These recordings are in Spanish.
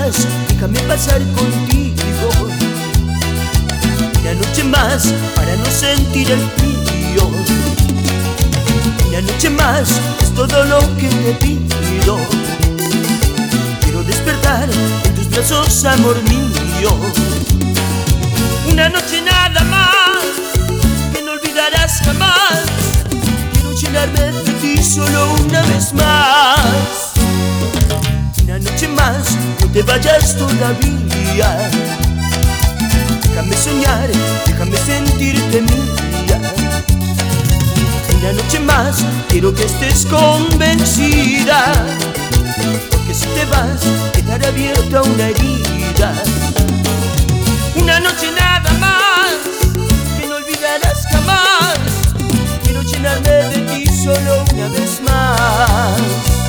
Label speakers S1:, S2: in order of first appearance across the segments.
S1: más, déjame pasar contigo. Una noche más para no sentir el frío. Una noche más es todo lo que te pido. Quiero despertar en tus brazos, amor mío. Una noche nada más que no olvidarás jamás. Quiero llenarme de ti solo una vez más. Una noche más, no te vayas todavía. Déjame soñar, déjame sentirte mía. Una noche más, quiero que estés convencida, porque si te vas, quedará abierta una herida. Una noche nada más, que no olvidarás jamás. Quiero llenarme de ti solo una vez más.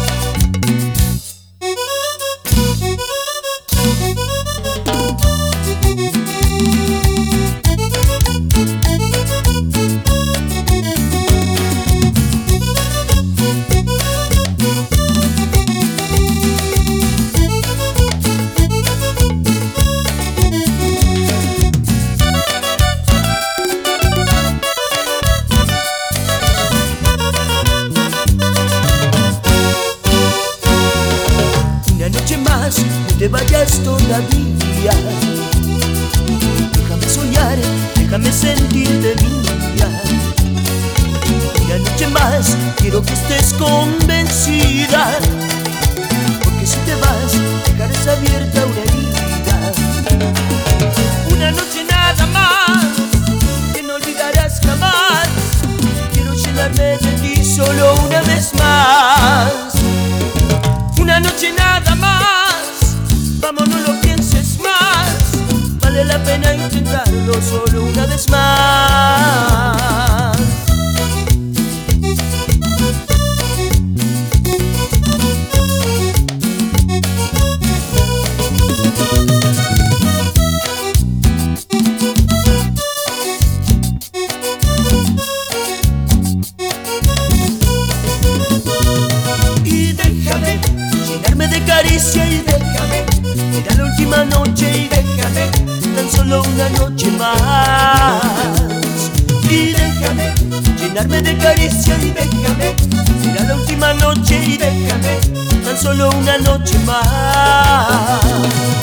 S1: No te vayas todavía. Déjame soñar, déjame sentirte mía. Una noche más, quiero que estés convencida, porque si te vas, dejarás abierta una herida. Una noche nada más, que no olvidarás jamás. Quiero llenarme de ti solo una vez más. Una noche nada más, vamos, no lo pienses más. Vale la pena intentarlo solo una vez más. Y déjame llenarme de caricia y déjame, será la última noche y déjame, tan solo una noche más. Y déjame llenarme de caricia y déjame, será la última noche y déjame, tan solo una noche más.